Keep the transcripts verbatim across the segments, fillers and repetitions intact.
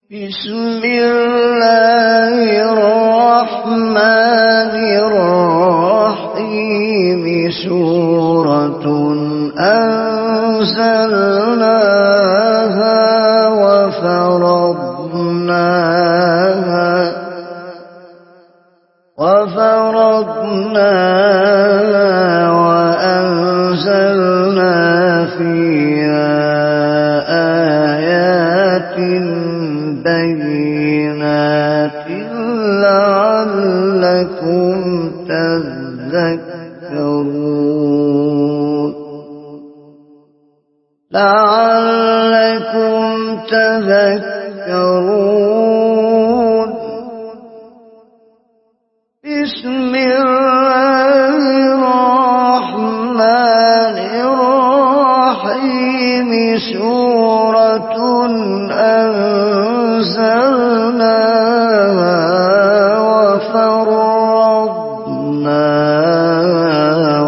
بسم الله الرحمن الرحيم سورة أنزلناها وفرضناها وفرضناها وأنزلنا فيها آيات بينات لعلكم تذكرون لعلكم تذكرون بسم الله الرحمن الرحيم سورة أنزلناها وفرضناها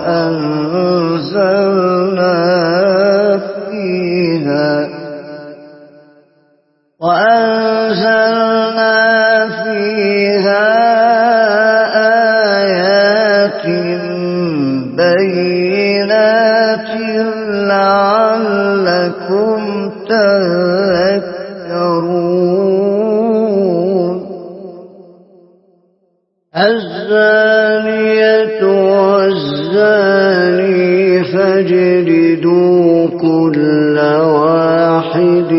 وأنزلنا فيها وأنزلنا فيها آيات بينات لعلكم تذكرون الزانية والزاني فاجلدوا كل واحد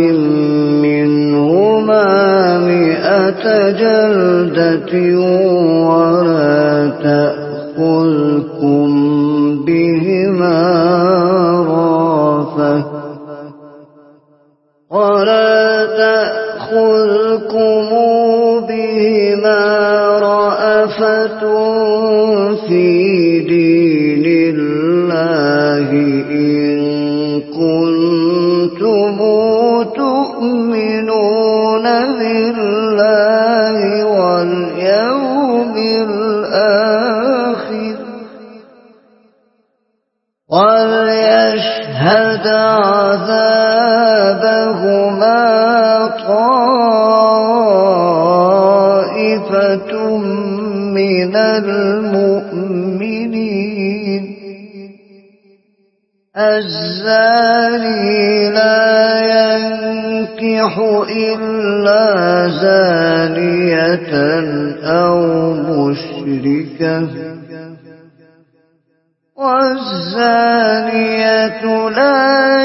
منهما مئة جلدة ولا تأخذكم بهما رأفة ولا تأخذكم بهما رأفة في دين الله إن كنتم تؤمنون بالله واليوم الآخر وليشهد عذابهما طائفة من المؤمنين الزاني لا ينكح إلا زانية أو مشركة والزانية لا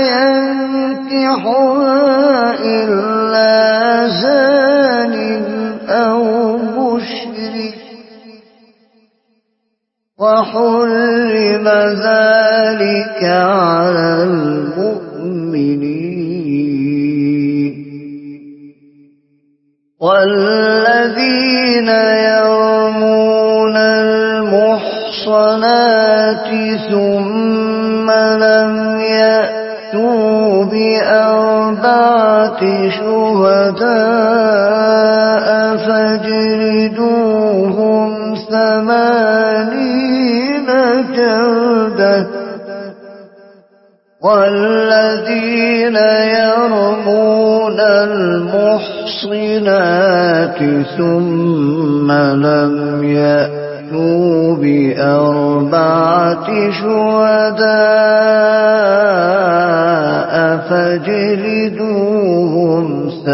ينكحها إلا زان أو مشرك وحرم ذلك على المؤمنين والذين يرمون المحصنات ثم لم يأتوا بأربعة شهداء فاجلدوهم ثمانين جلدة والذين يرمون المحصنات ثم لم يأتوا بأربعة شهداء فاجلدوهم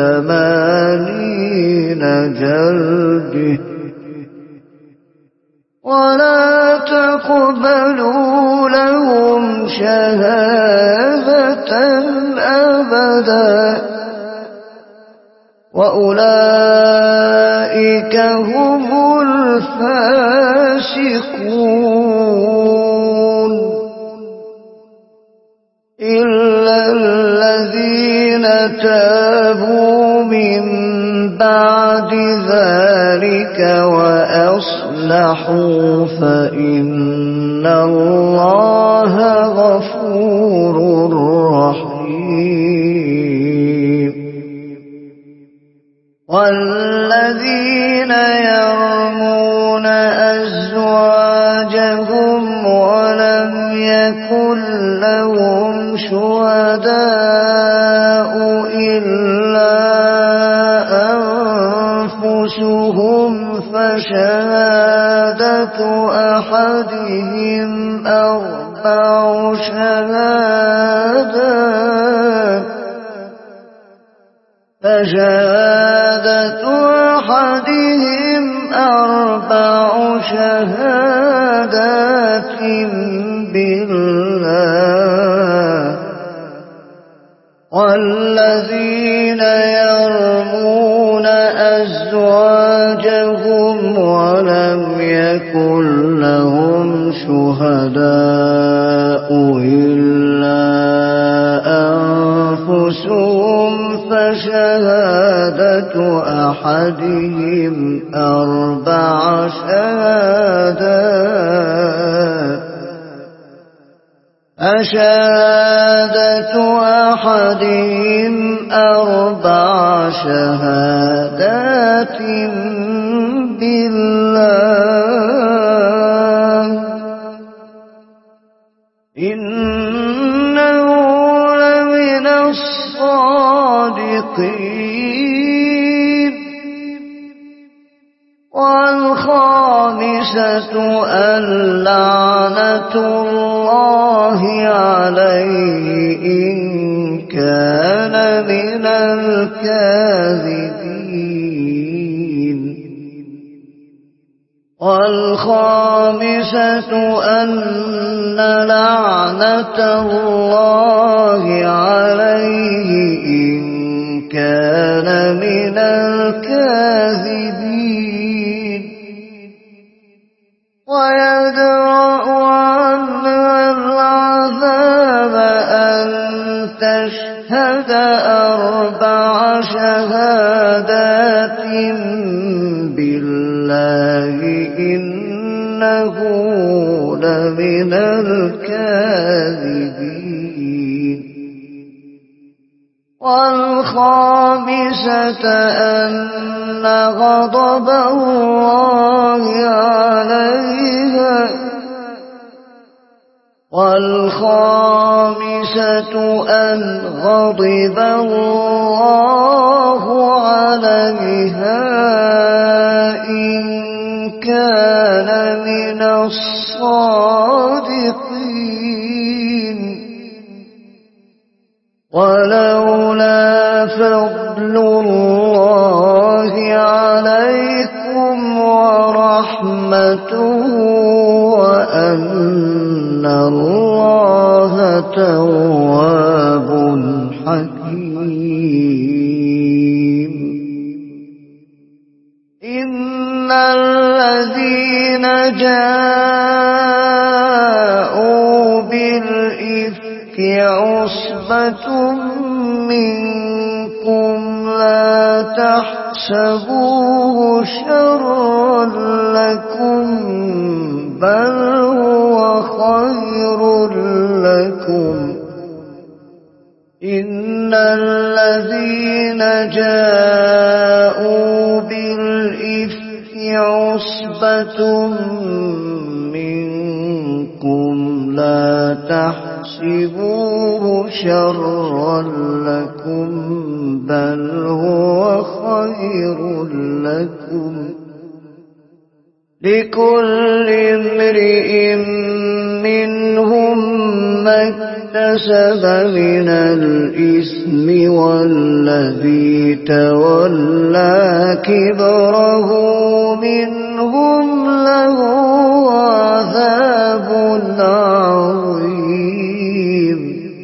ثمانين جلدة ولا تقبلوا لهم شهادة أبدا وأولئك هم الفاسقون إلا الذين تابوا من بعد ذلك وأصلحوا فإن الله غفور رحيم والذين يرمون أزواجهم ولم يكن لهم شهداء إلا أحدهم أربع شهادات فشهادة أحدهم أربع شهادات بالله والذين يرمون أزواجهم ولم يكن لهم شهداء إلا أنفسهم فشهادة أحدهم أربع شهادات أشهادة أحدهم أربع شهادات بالله إنه لمن الصادقين والخامسة أن لعنة الله عليه إن كان من الكاذبين والخامسة أن لعنة الله عليه إن كان من الكاذبين ويدرأ عنها العذاب أن تشهد أربع شهادات بالله إنه لمن الكاذبين والخامسة أن غضب الله عليها والخامسة أن غضب الله عليها إن كان من الصادقين ولولا فضل الله عليكم ورحمته وأن الله تواب حكيم إن الذين جاءوا بالإفك عصبة منكم لا تحسبوه شرا لكم بل هو خير لكم إن الذين جاءوا بالإفك عصبة منكم لا تحسبوه شرا لكم بل هو خير لكم لكل امرئ منهم ما اكتسب من الإثم والذي تولى كبره منهم له عذاب عظيم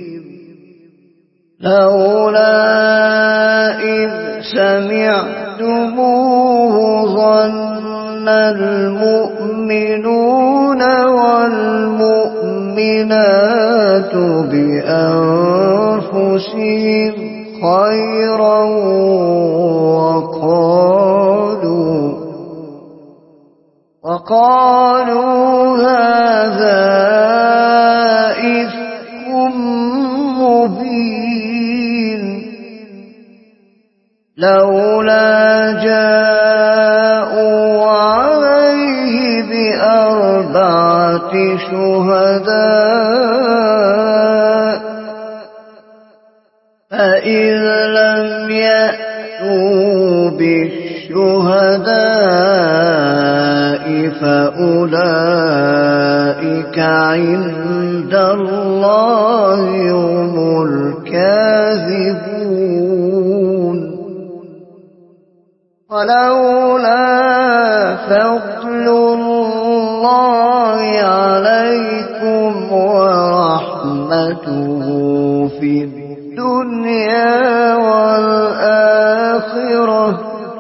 لولا إذ سمعتموه ظن المؤمنون والمؤمنات بأنفسهم خيرا وقالوا وقالوا هذا إفك مبين لولا جاءوا عليه بأربعة شهداء فإذ لم يأتوا بالشهداء فأولئك عند الله هم الكاذبون. ولولا فضل الله عليكم ورحمته في الدنيا والآخرة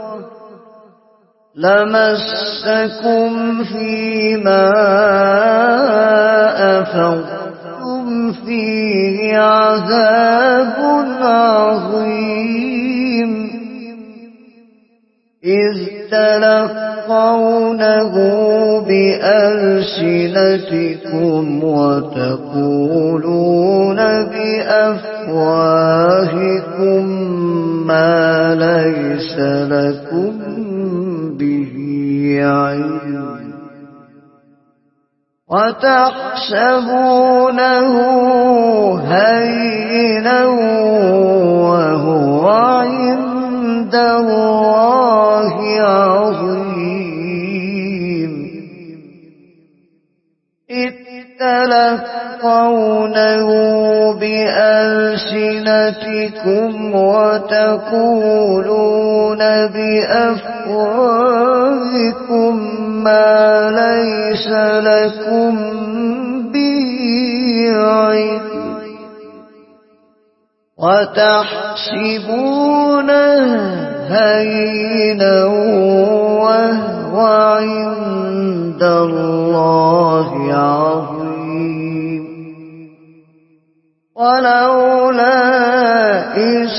لمسكم فيما أفضتم فيه عذاب عظيم، إذ تلقونه بألسنتكم وتقولون بأفواهكم ما ليس لكم به علم، وتحسبونه هينا وهو عند الله عظيم، إذ تلقونه بألسنتكم وتقولون بأفواهكم ما ليس لكم به علم، وتحسبونه هينا وهو عند الله عظيم. ولولا إذ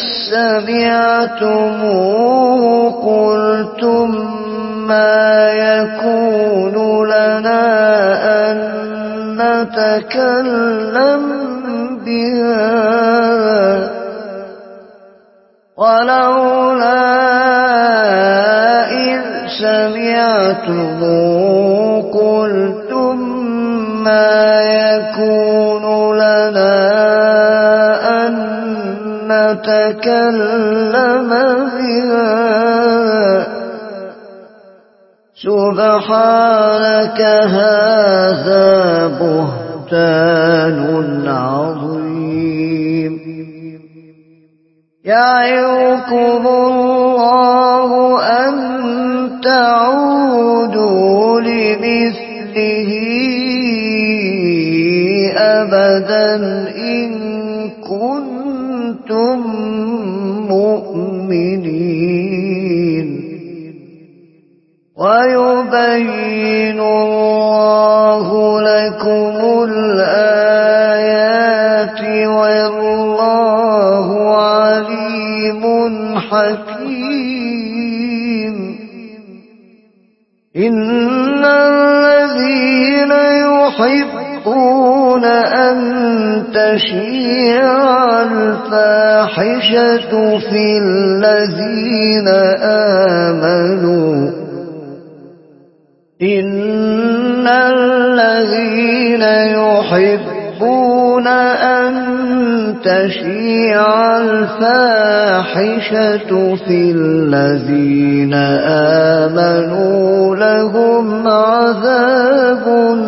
سمعتموه قلتم ما يكون لنا أن نتكلم بهذا، ولولا إذ سمعتموه قلتم ما يكون لنا أن نتكلم بهذا، سبحانك هذا بهتان عظيم. يعظكم الله أن تعودوا لمثله أبدا إن كنتم مؤمنين، ويبين الله لكم الآيات والله عليم حكيم. إن الذين يحبون أن تشيع الفاحشة في الذين آمنوا إن الذين يحبون أن تشيع الفاحشة في الذين آمنوا لهم عذاب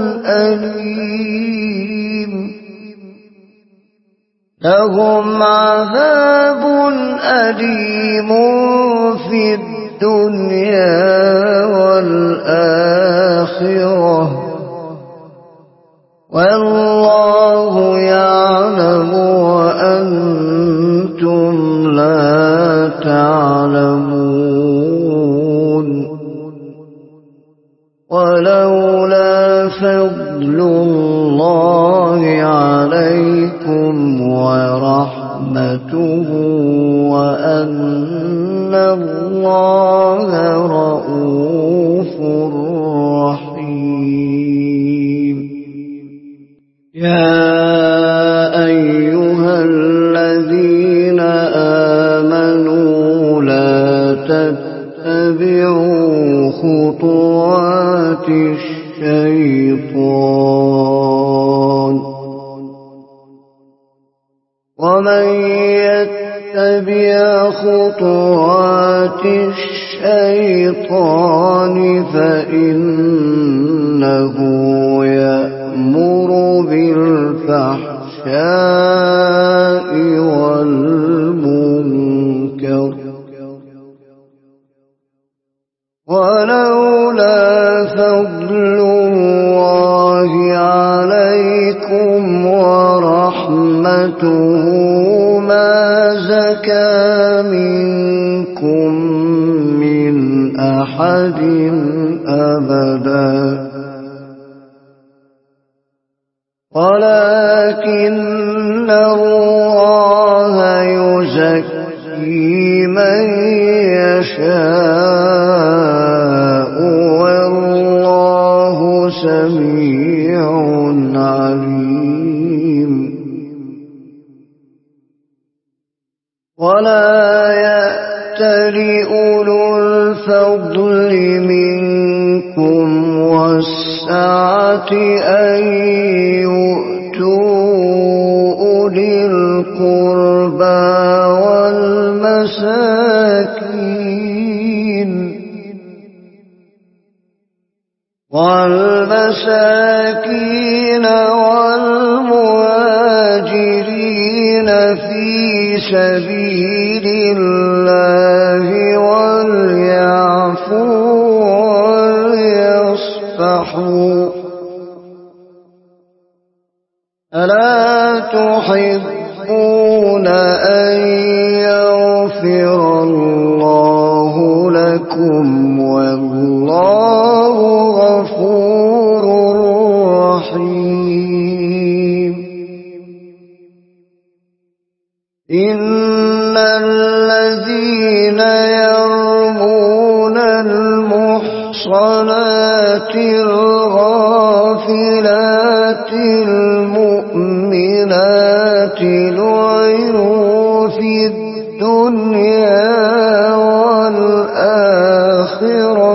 أليم لهم عذاب أليم في الدنيا والآخرة والله يعلم وأنتم لا تعلمون. ولولا فضل الله عليكم ورحمته وأن الله رؤوف رحيم. يا أيها الذين آمنوا لا تتبعوا خطوات الشيطان ومن يتبع يتبع خطوات الشيطان فإنه يأمر بالفحشاء والمنكر ولولا فضل الله عليكم ورحمته ما زكى منكم من أحد أبدا ولكن الله يزكي من يشاء والله سميع عليم ولا يأتل أولو الفضل منكم والسعة أن يؤتوا أولي القربى والمساكين والمساكين والمهاجرين في سبيل الله وليعفوا وليصفحوا ألا تحبون أن يغفر الله لكم والله غفور رحيم إن الذين يرمون المحصنات الغافلات المؤمنات لعنوا في الدنيا والآخرة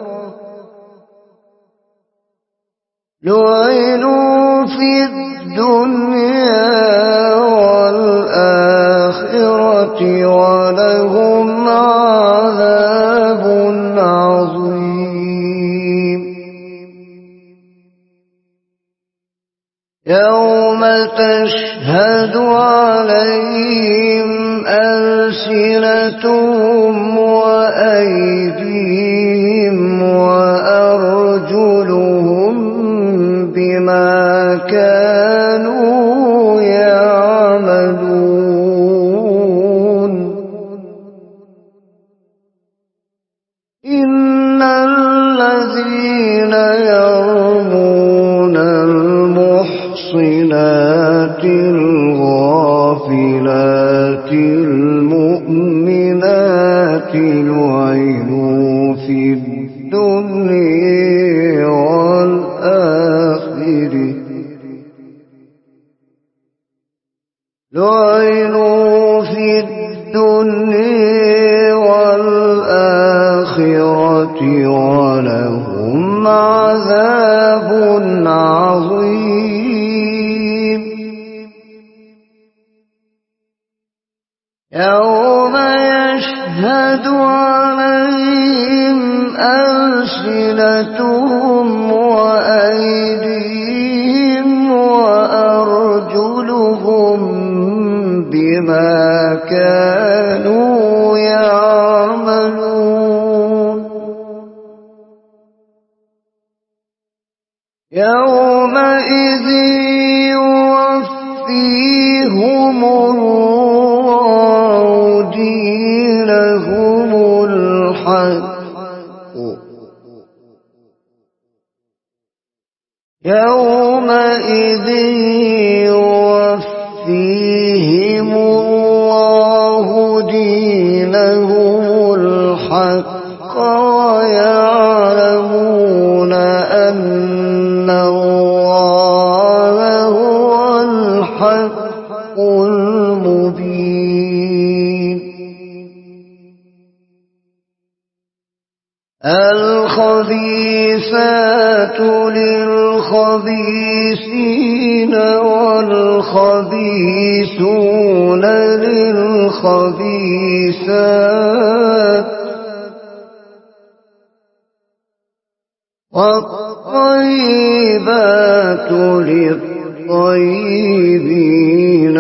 لعنوا في الدنيا والآخرة ولهم عذاب عظيم يوم تشهد عليهم ألسنتهم وأيديهم وأرجلهم بما كانوا يعملون إن الذين يرمون المحصنات الغافلات المؤمنات لعنوا في الدنيا والآخرة لعنوا في الدنيا والآخرة ولهم عذاب عظيم يوم يشهد عليهم ألسنتهم وأيديهم وأرجلهم بما كانوا يعملون يومئذ يوفيهم الله دينهم الحق يومئذ يوفيهم الله دينهم الحق ويعلمون أن الله هو الحق المبين الخبيثات للخبيثين والخبيثون للخبيثات والطيبات للطيبين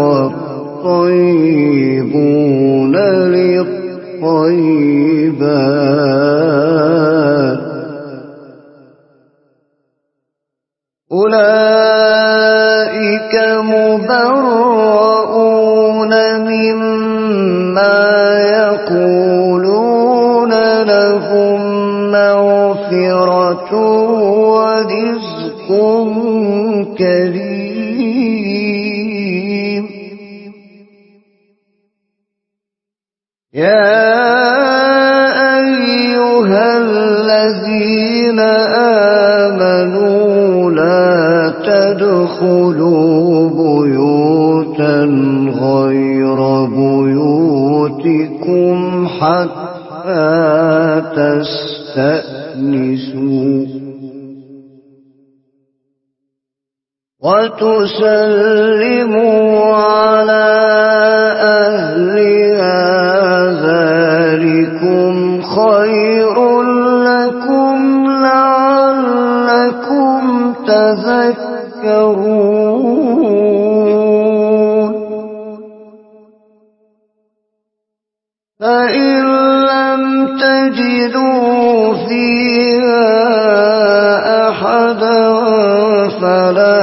والطيبون للطيبات أولئك مبرؤون مما يقولون لهم مغفرة ورزق كريم يا أيها الذين آمنوا لا تدخلوا بيوتا غير بيوتكم حتى تستأنسوا وتسلموا على أهلها ذلكم خير لكم لعلكم تذكرون فإن لم تجدوا فيها أحدا فلا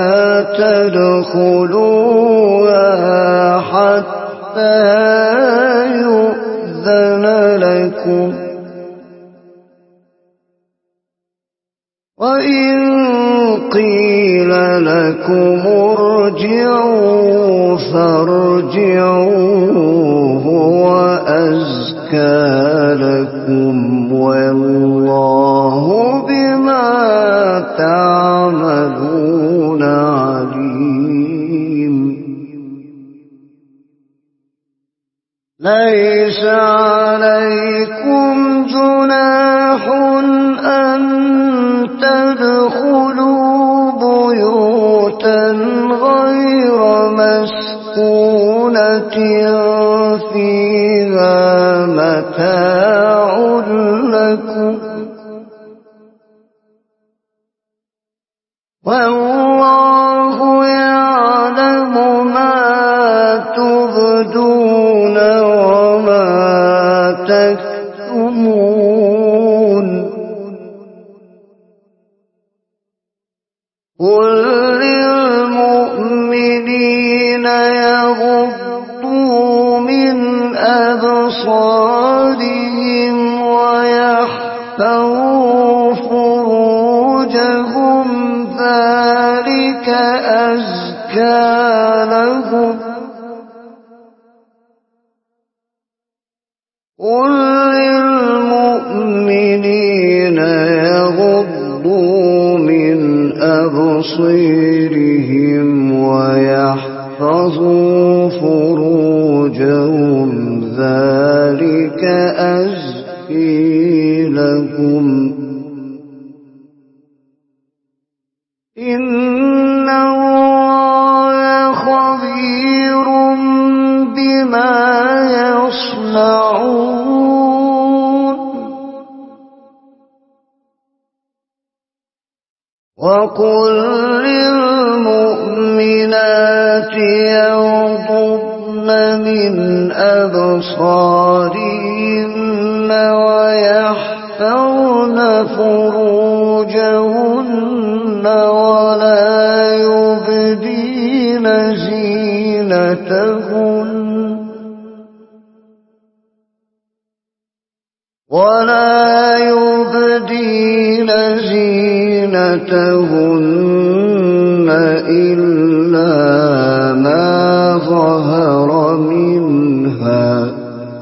تدخلوها حتى يؤذن لكم وإن قيل لكم ارجعوا فارجعوا هو أزكى لكم والله بما تعملون عليم ليس عليكم جناح أن تدخلوا بيوتا غير مسكونة فيها متاع لكم والله يعلم ما تبدون وما تكتمون قل للمؤمنين يغضوا من أبصارهم ويحفظوا فروجهم ذلك أزكى لهم قل للمؤمنين يغضوا من أبصارهم ويحفظوا فروجهم ذلك أزكى لهم إن الله خبير بما يصنعون وقل للمؤمنات يغضضن من أبصارهن ويحفظن فروجهن ولا يبدين زينتهن ولا يبدين زينتهن إلا ما ظهر منها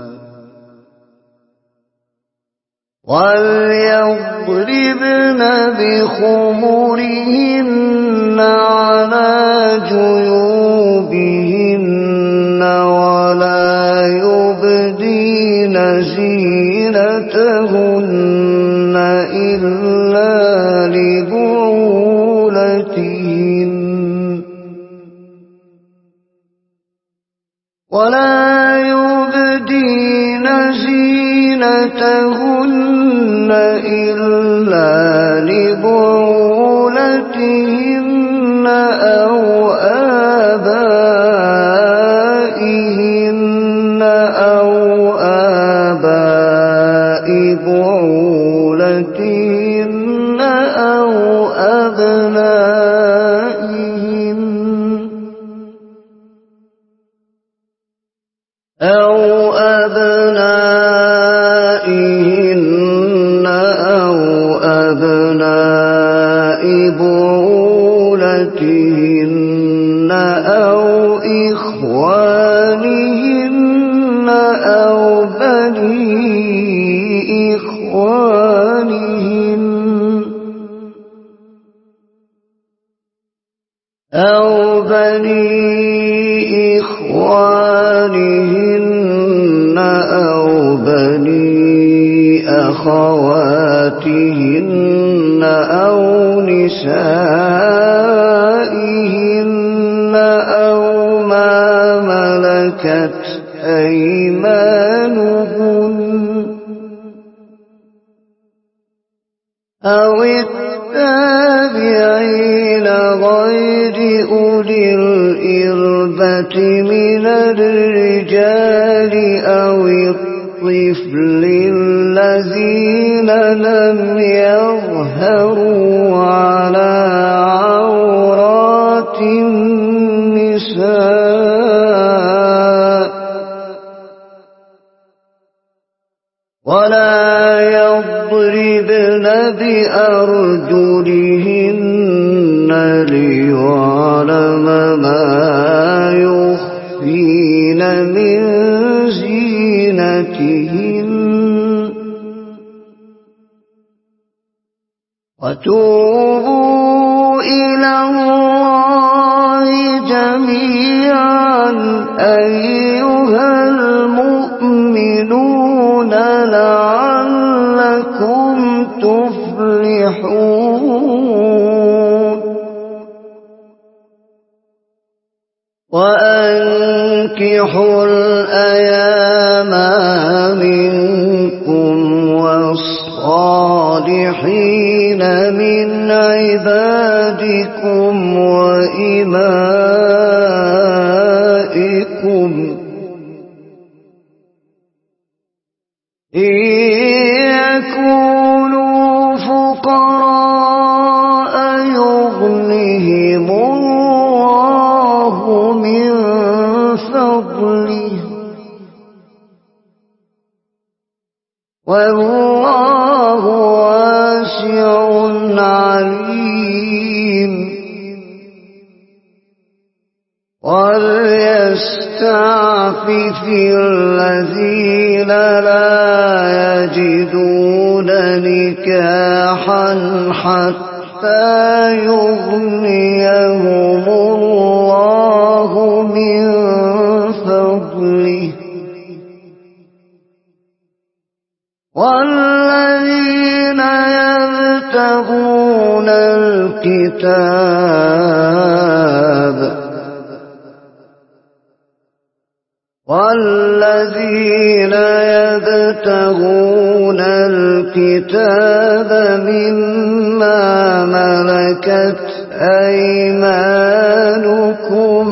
وليضربن بخمرهن على جيوبهن ولا يبدين زينتهن إلا لبعولتهن يؤتونهن إلا لبعولتهن أو آبائهن أو آباء بعولتهن أو أبنائهن أو أبنائهن أو أبناء بعولتهن أو إخوانهن أو بني إخوانهن أو بني إخوانهن أو بني أخواتهن أو نسائهن أو ما ملكت أيمانهن أو التابعين غير أولي الإربة من الرجال أو الطفل الذين لم يظهروا على عورات النساء ولا يضربن بأرجلهن ليعلم ما يخفين من زينتهن وتوبوا إلى الله جميعا أيها المؤمنون لعلكم تفلحون وأنكحوا الأيام منكم والصالحين من عبادكم وإمائكم إن يكونوا فقراء يغنهم الله من فضله والله واسع عليم وليستعفف الذين لا يجدون نكاحا حتى يغنيهم الله من فضله والذين يبتغون الكتاب والذين يبتغون الكتاب مما ملكت أيمانكم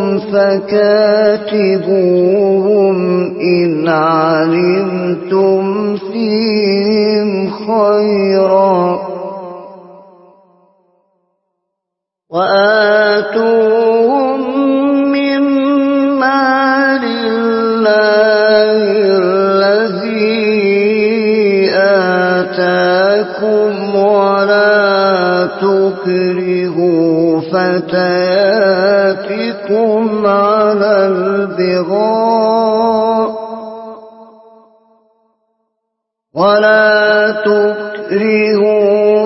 فكاتبوهم إن علمتم فيهم خيرا وآتوهم من مال الله الذي آتاكم ولا تكرهوا فتياتكم على البغاء ولا تكرهوا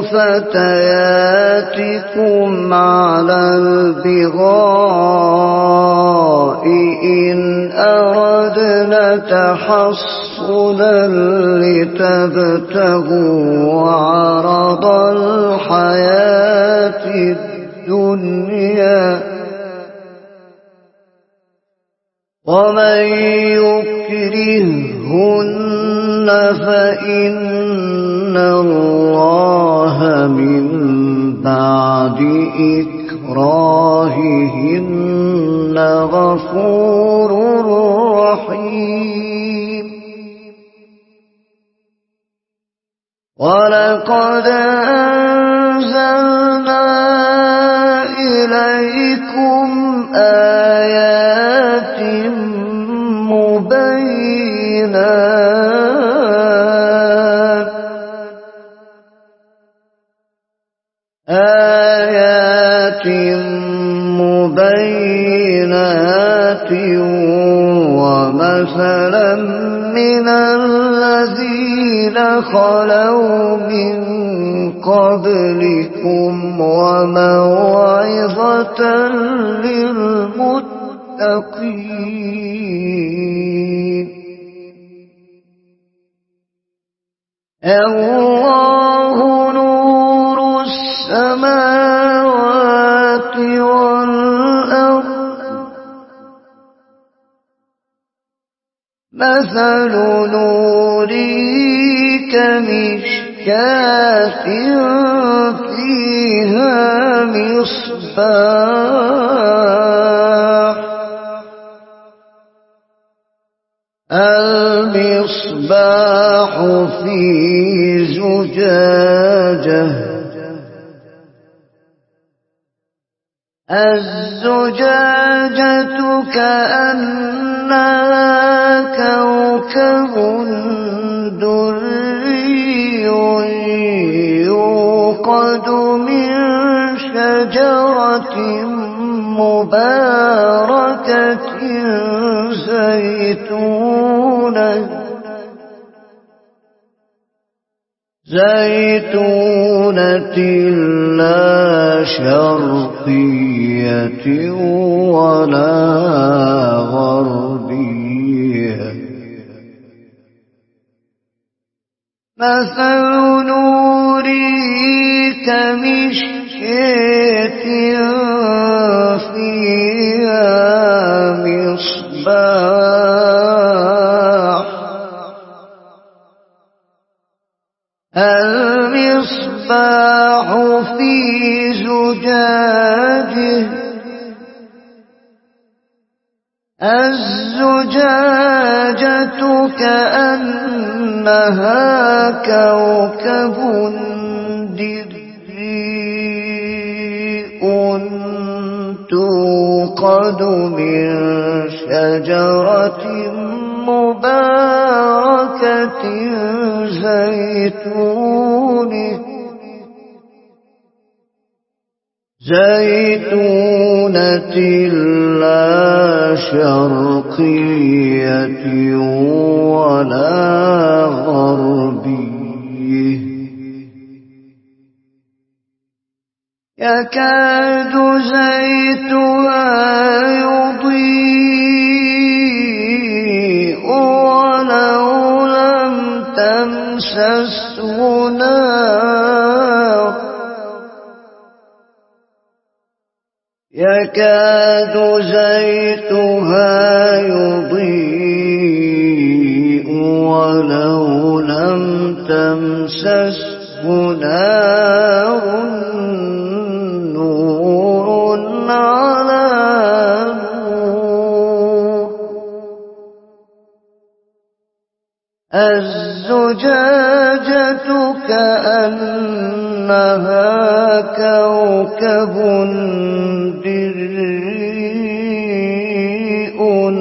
فتياتكم على البغاء إن أردنا تحصنا لتبتغوا عرض الحياة الدنيا ومن يكرههن فإن الله من بعد إكراههن غفور رحيم. ولقد أنزلنا إليكم آيات مبينات آيات مبينات ومثلا من الذين خلوا من قبلكم وموعظة للمتقين. الله نور السماوات والأرض. مثل نوره كمشكاة فيها مصباح المصباح في زجاجة الزجاجة كأنها كوكب دري يوقد من شجرة مباركة زيتونة زيتونة لا شرقية ولا غربية. مثل نوره كمشكاة فيها مصباح المصباح في زجاجه الزجاجة كأنها كوكب دري توقد من شجرة مباركة زيتونة زيتونة لا شرقية ولا غربية يكاد زيتها يضيء ولو لم تمسسه نار يكاد زيتها يضيء ولو لم تمسسه نار نور على نور الزجاجة كأنها كوكب دري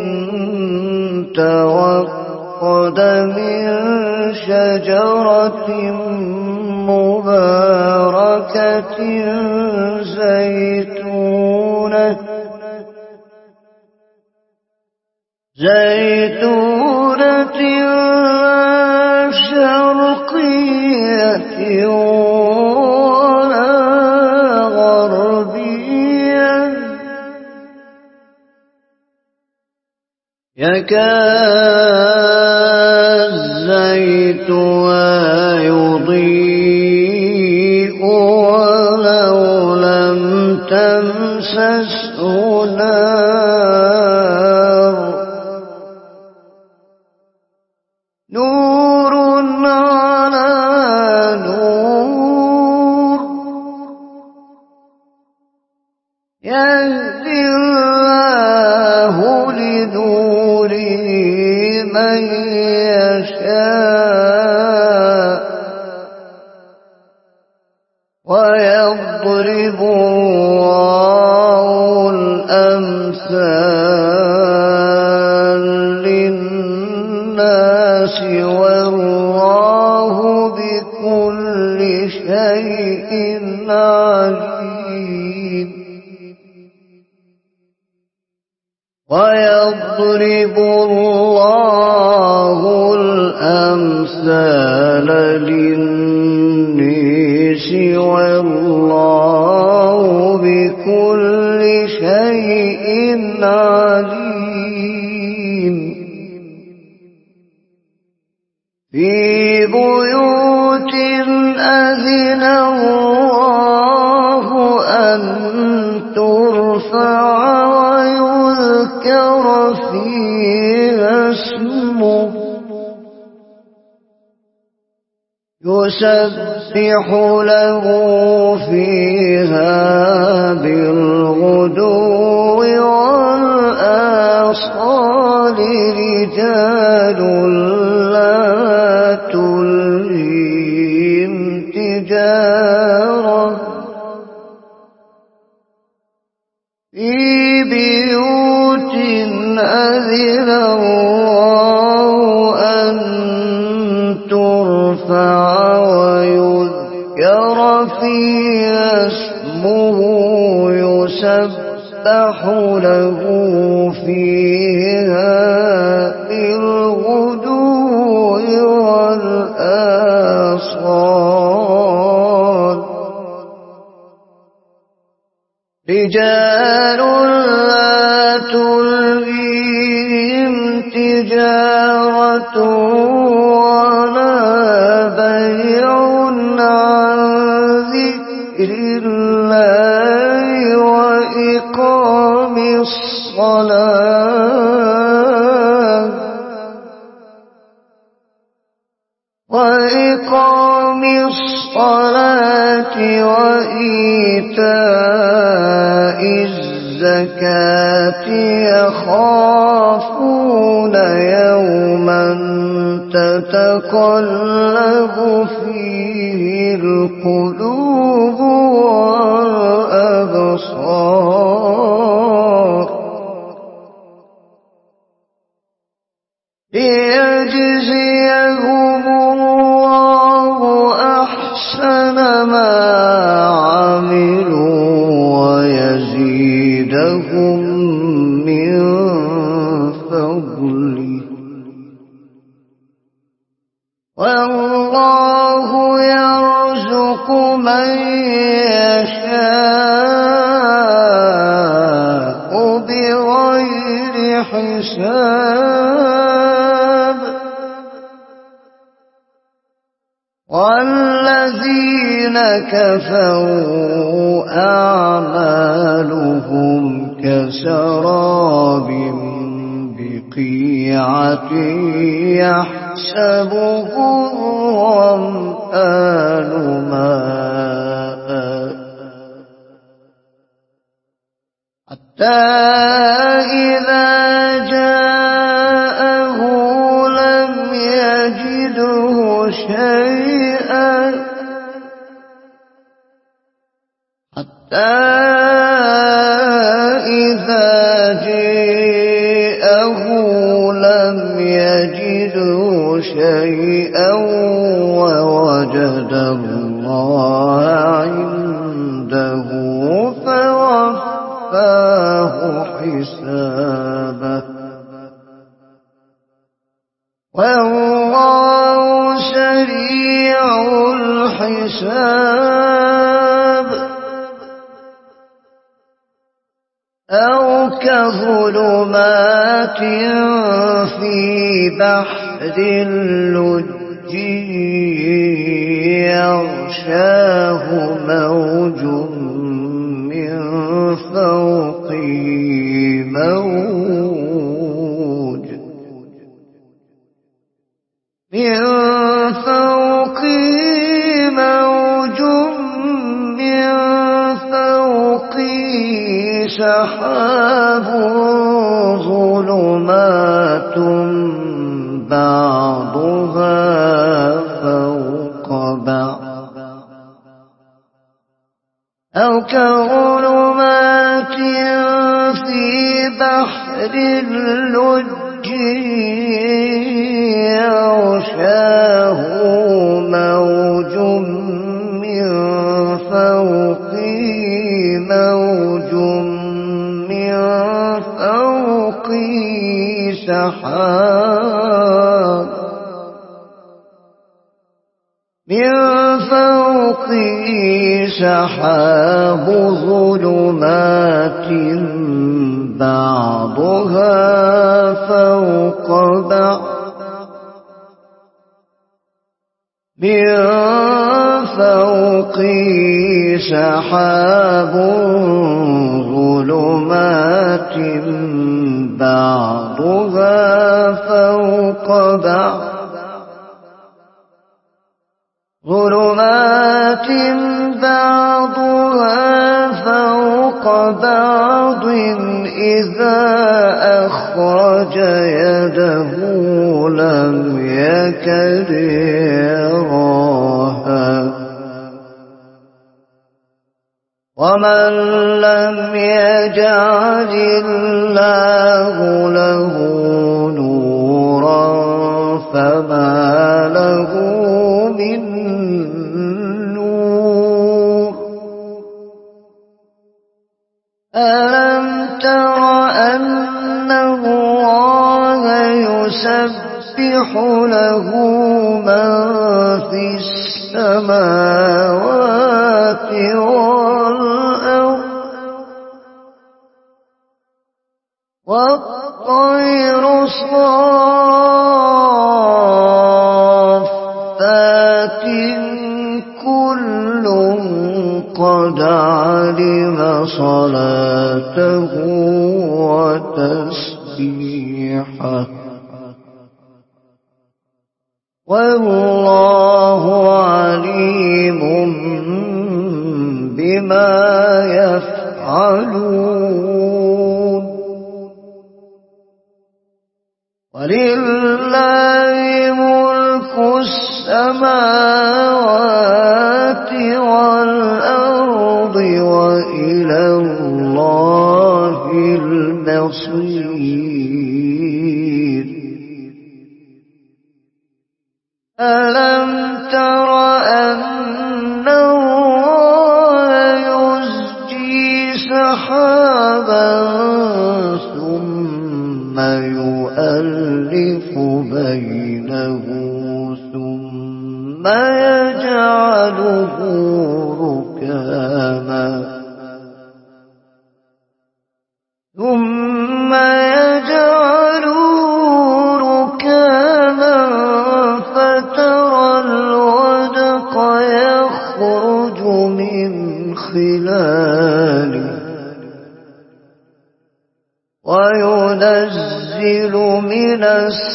توقد من شجرة مباركة زيتونة زيتونة لا شرقية ولا غربية يكاد زيتها يضيء ولو لم تمسسه نار نور يهدي الله لنوره من يشاء ويضرب الله الأمثال للناس والله بكل شيء عليم ويضرب الله الأمثال للناس والله بكل شيء عليم في بيوت أذن الله أن ترفع ويذكر فيها اسمه يسبح له فيها بالغدو والآصال رجال لا تلهيهم تجارة في بيوت أذن الله أن ترفع ويذكر فيها اسمه يسبح له فيها بالغدو والآصال رجال لا تلهيهم تجارة ولا بيع عن ذكر الله وإقام الصلاة وإقام الصلاة وإيتاء الزكاة يخافون يوما تتقلب فيه القلوب والأبصار ليجزيهم الله أحسن ما عملوا ويزيدهم من فضله والله يرزق من يشاء بغير حساب والذين كفروا أعمالهم كسراب بقيعة يحسبه الظمآن ماء حتى إذا جاءه لم يجده شيئا حتى إذا جاءه لم يجده شيئا ووجد الله عنده فوفاه حسابه والله سريع الحساب أو كظلمات في بحر اللجي يغشاه موج من فوقه موج من فوقه موج من فوقه سحاب ظلمات بعضها فوق بعض أو كظلمات في بحر اللج يغشاه موج من فوقه موج من فوقه سحاب من فوقه سحاب ظلمات بعضها فوق بعض من فوقه سحاب ظلمات بعضها فوق بعض ظلمات بعضها فوق بعض إذا أخرج يده لم يكد يراها ومن لم يجعل الله له نورا فما له من نور ألم تر أن الله يسبح له من في السماوات والأرض والطير صافات كل قد علم صلاته وتسبيحه والله عليم بما يفعلون ولله ملك السماوات والأرض وإلى الله المصير ألم تر أن الله يزجي سحابا ثم يؤلف بينه ثم يجعله ركاما ثم يجعله ركاما فترى الودق يخرج من خلاله وينزل من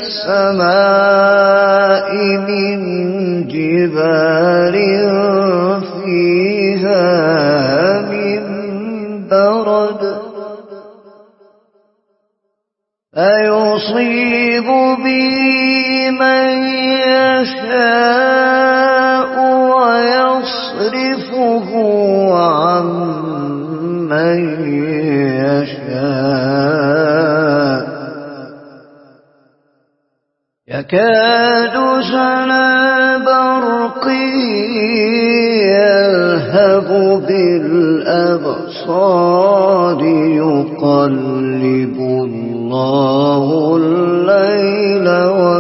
السماء من جبال فيها من برد فيصيب به من يشاء ويصرفه عن من يشاء يكاد سنا برقه يذهب بالأبصار يقلب الله الليل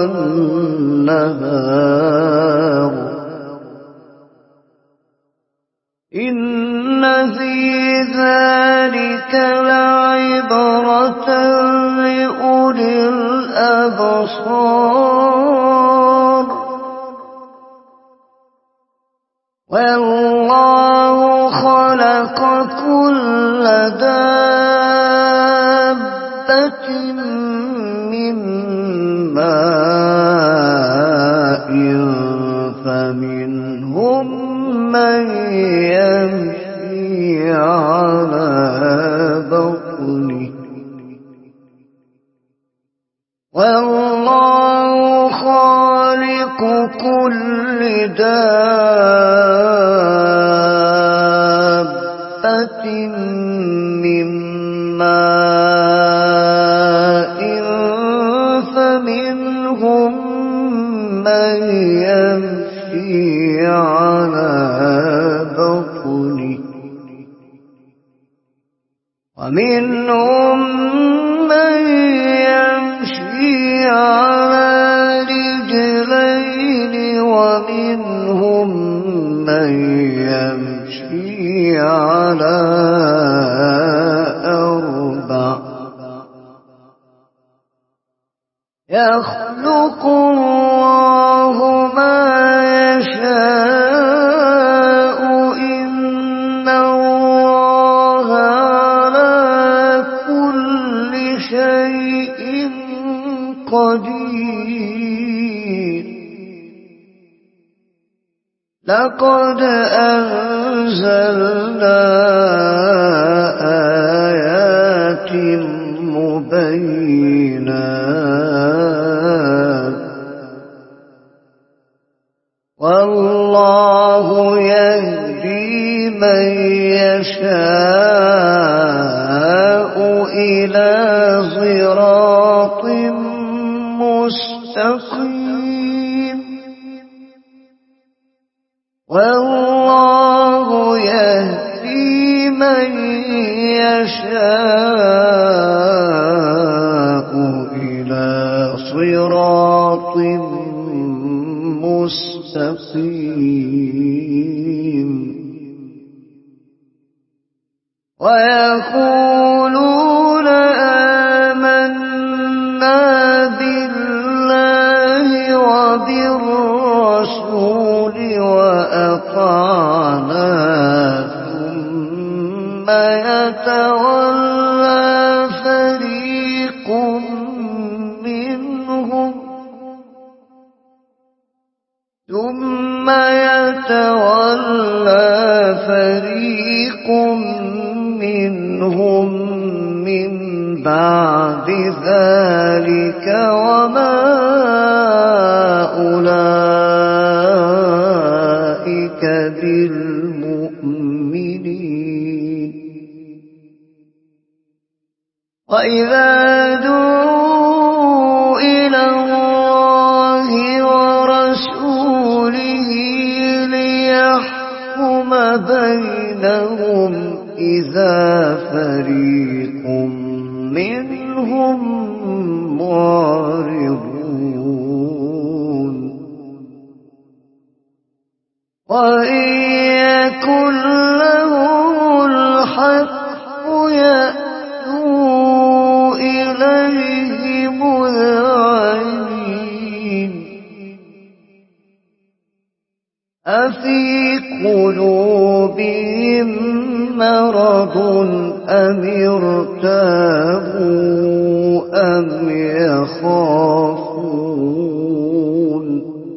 والنهار إن في ذلك لعبرة لأولي الأبصار والله خلق كل دابة من ماء فمنهم من يمشي على بطنه دابة من ماء فمنهم من يمشي على بطنه ومنهم من يمشي على رجلين ومنهم من يمشي على أربع يخلق الله ما يشاء إن الله على كل شيء قدير لقد أنزلنا آيات مبينات والله يهدي من يشاء إلى صراط مستقيم والله يهدي من يشاء إلى صراط مستقيم ويقولون آمنا بالله وبالرسول وأطعنا ثم يتولى فريق منهم ثم يتولى فريق منهم من بعد ذلك وما أولئك بالمؤمنين وإذا دعوا إلى الله ورسوله ليحكم بينهم إذا فريق منهم معرضون وإن يكن لهم الحق يأتوا إليه مذعنين أفي قلوبهم مرض أم ارتابوا أم يخافون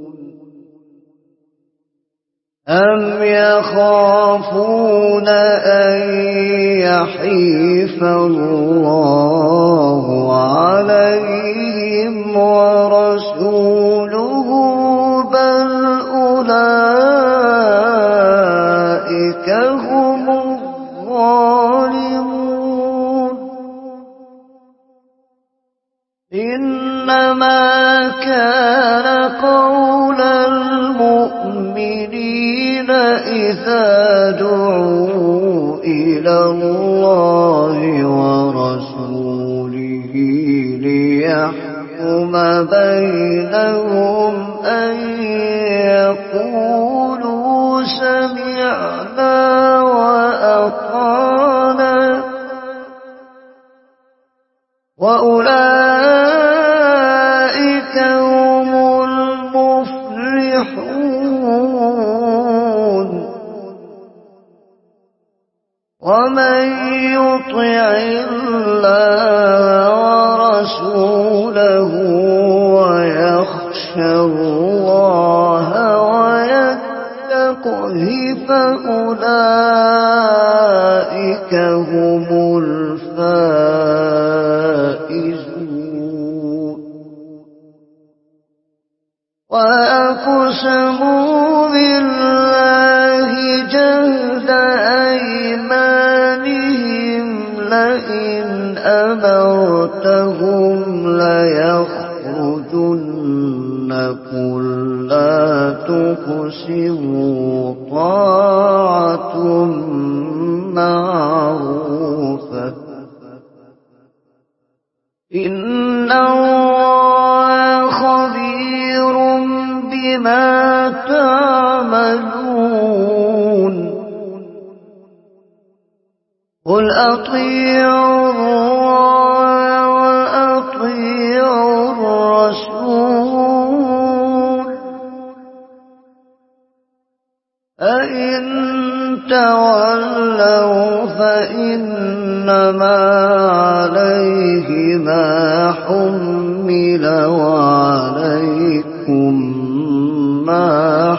أم يخافون أن يحيف الله عليهم ورسوله بل أولئك هم الظالمون إنما كان قول المؤمنين إذا دعوا إلى الله ورسوله ليحكم بينهم أن يقولوا سمعنا وأطعنا وأولئك هم المفلحون ومن يطع الله ورسوله ويخشى الله ويتقه فأولئك هم الفائزون وأقسموا بالله جهد أيمانهم لئن أمرتهم ليخرجن قل لا تقسموا طاعة معروفة إن الله خبير بما تعملون قل أطيعوا الله وأطيعوا الرسول فإن تولوا فإنما عليه ما حمل وعليكم ما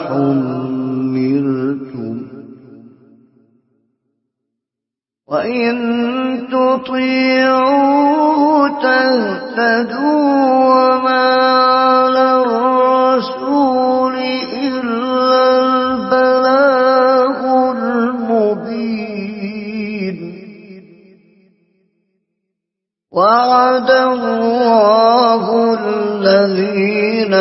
حملتم وإن تطيعوه تهتدوا وما على الرسول إلا البلاغ المبين وعد الله الذين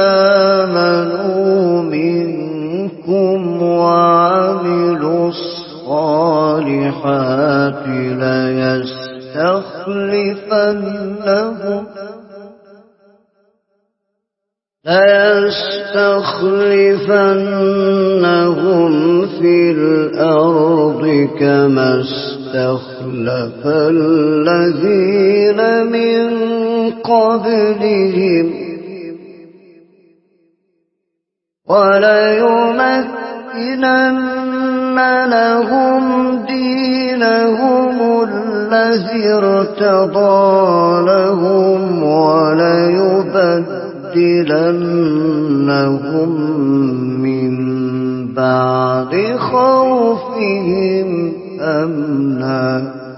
آمنوا منكم وعملوا الصالحات ليستخلفنهم ليستخلفنهم في الأرض كما استخلف الذين من قبلهم وليمكنن لهم دينهم الذي ارتضى لهم وليبدلنهم من بعد خوفهم أمنا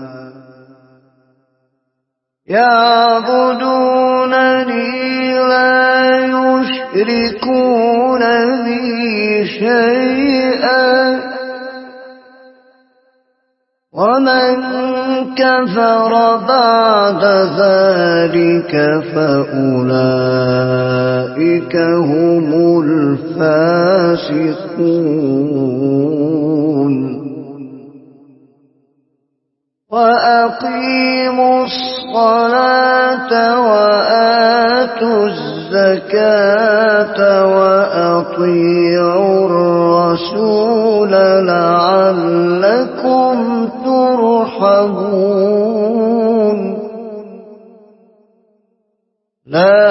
يعبدونني لا يشركون بي شيئا ومن كفر بعد ذلك فأولئك هم الفاسقون وأقيموا الصلاة وآتوا الزكاة وأطيعوا الرسول لعلكم ترحمون لا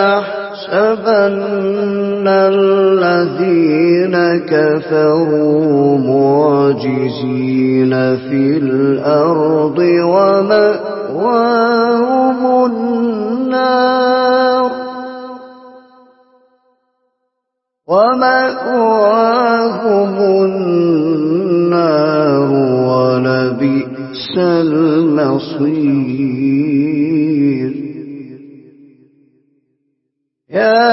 تحسبن الذين كفروا معجزين في الأرض ومأواهم النار ومأواهم النار ولبئس المصير يا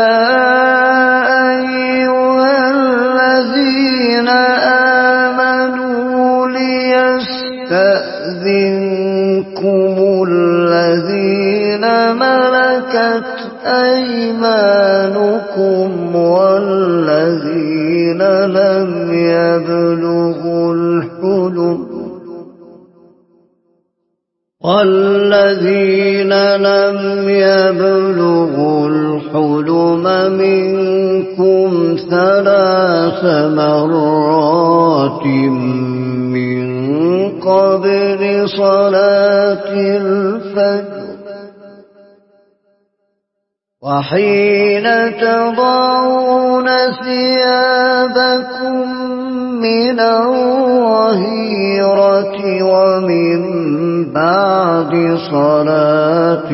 أيها الذين آمنوا ليستأذنكم الذين ملكت أيمانكم والذين لم يبلغوا الحلم والذين لم يبلغوا الحلم منكم ثلاث مرات من قبل صلاة الفجر وحين تضعون ثيابكم من الظهيرة ومن بعد صلاة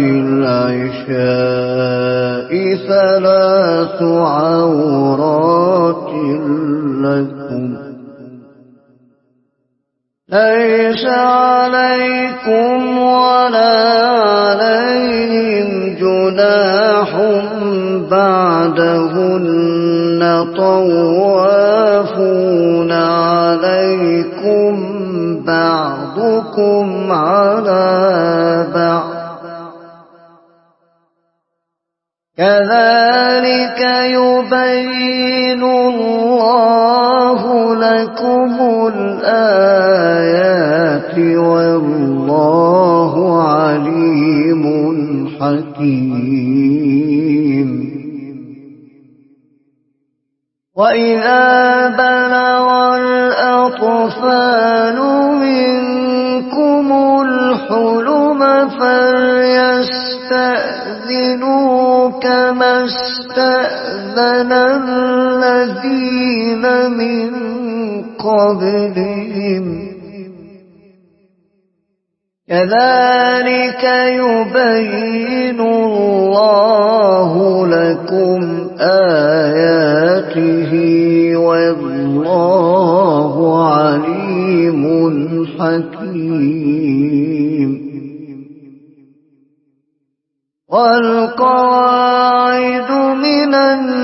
العشاء ثلاث عورات لكم ليس عليكم ولا عليهم جناح بعدهن طوافون عليكم بعضكم على بعض كذلك يبين الله لكم الآيات والله عليم حكيم. وإذا بلغ الأطفال منكم الحلم فليستأذنوا كما استأذن الذين من قبلهم كذلك يبين الله لكم آياته والله عليم حكيم. والقواعد من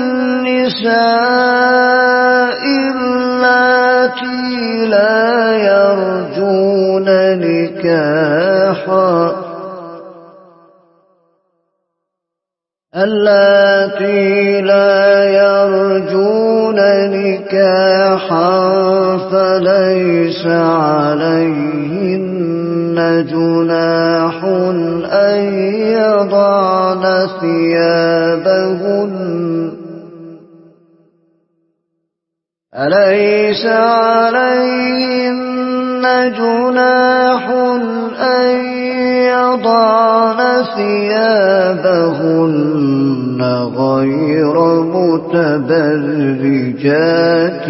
النساء اللاتي لا يرجون نكاحا اللاتي لا يرجون نكاحا فليس عليهن جناح أن يضعن ثيابهن أليس عليهن جناح أن يضعن ثيابهن غير متبرجات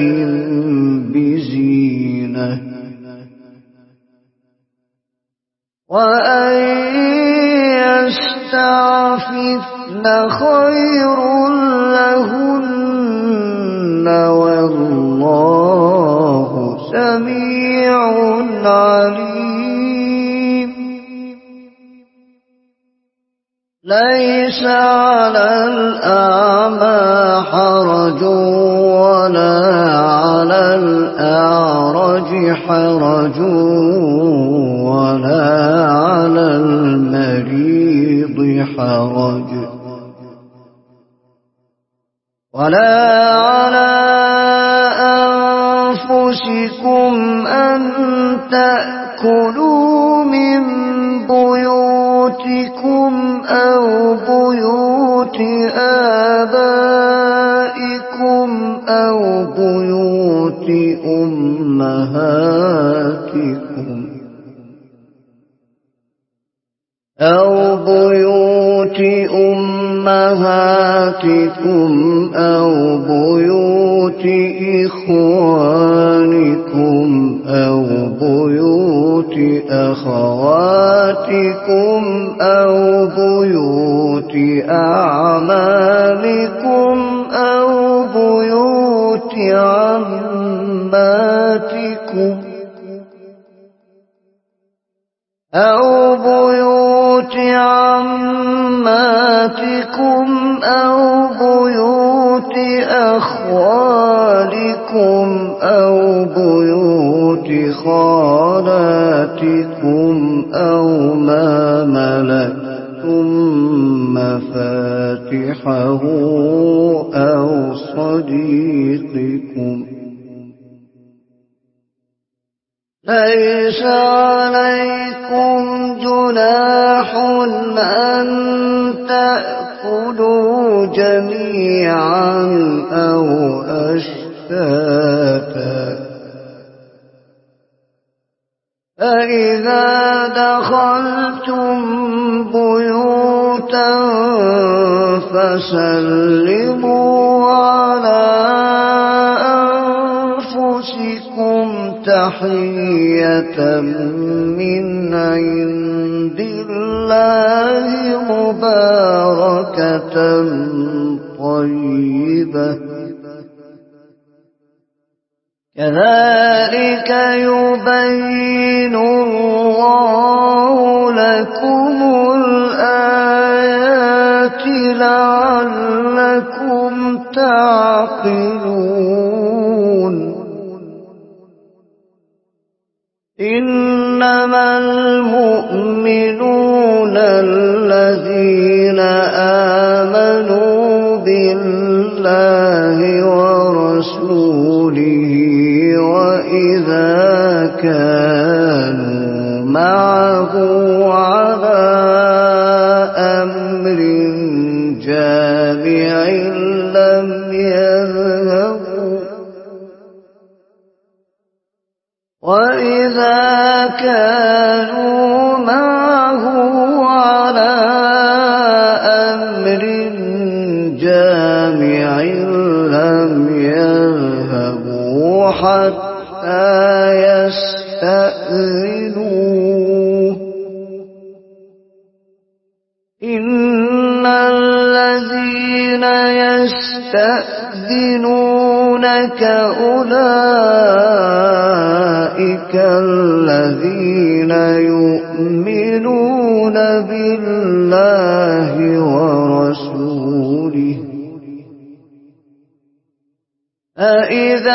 بزينة وأن يستعففن خير لهن والله سميع عليم. ليس على الأعمى حرج ولا على الأعرج حرج ولا على المريض حرج ولا على أنفسكم أن تأكلوا من بيوتكم أو بيوت آبائكم أو بيوت أمهاتكم أو بيوت أمهاتكم أو بيوت إخوانكم أو بيوت أخواتكم أو بيوت أعمامكم أو بيوت عماتكم أو بيوت عماتكم أو بيوت أخوالكم أو بيوت خالاتكم أو ما ملكتم مفاتحه أو صديقكم. ليس عليكم جناح أن تأكلوا جميعا أو أشتاتا فإذا دخلتم بيوتا فسلموا على أنفسكم تحية من عند الله مباركة طيبة كذلك يبين الله لكم الآيات لعلكم تعقلون إنما المؤمنون الذين آمنوا بالله ورسوله وإذا كانوا معه على أمر جامع لم يذهبوا وإذا كانوا معه على أمر جامع لم يذهبوا حتى يستأذنوه إن الذين يستأذنونك أولئك الذين يؤمنون بالله ورسوله فإذا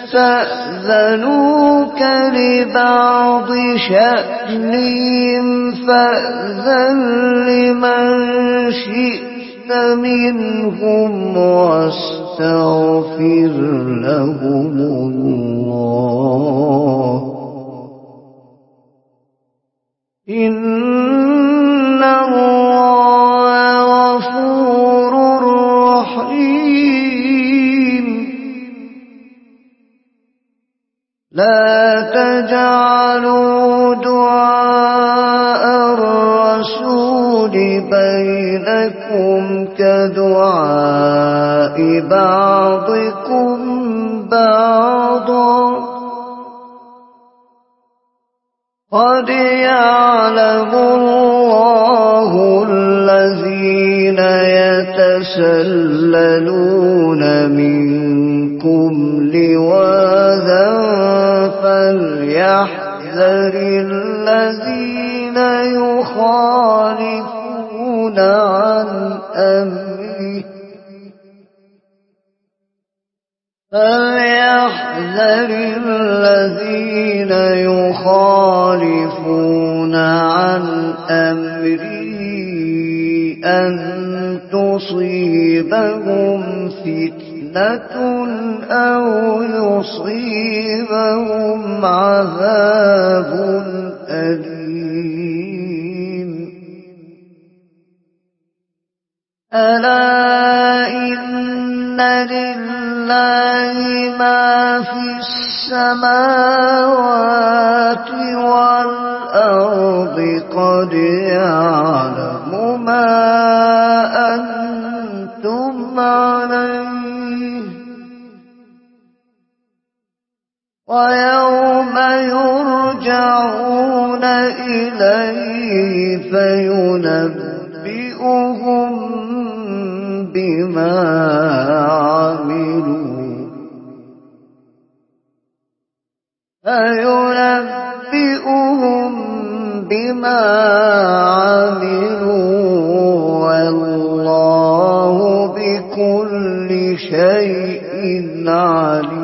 استأذنوك لبعض شأنهم فأذن لمن شئت منهم واستغفر لهم الله إن الله غفور رحيم لا تجعلوا دعاء الرسول بينكم كدعاء بعضكم بعضا قد يعلم الله الذين يتسللون منكم لواذا فليحذر الذين يخالفون عن أمره فليحذر الذين يخالفون عن أمره أن تصيبهم فتنة أو يصيبهم عذاب أليم ألا إن لله ما في السماوات والأرض قد يعلم ما أنتم عليه ويوم يرجعون إليه فينبئهم بما عملوا فينبئهم بما عملوا والله بكل شيء عليم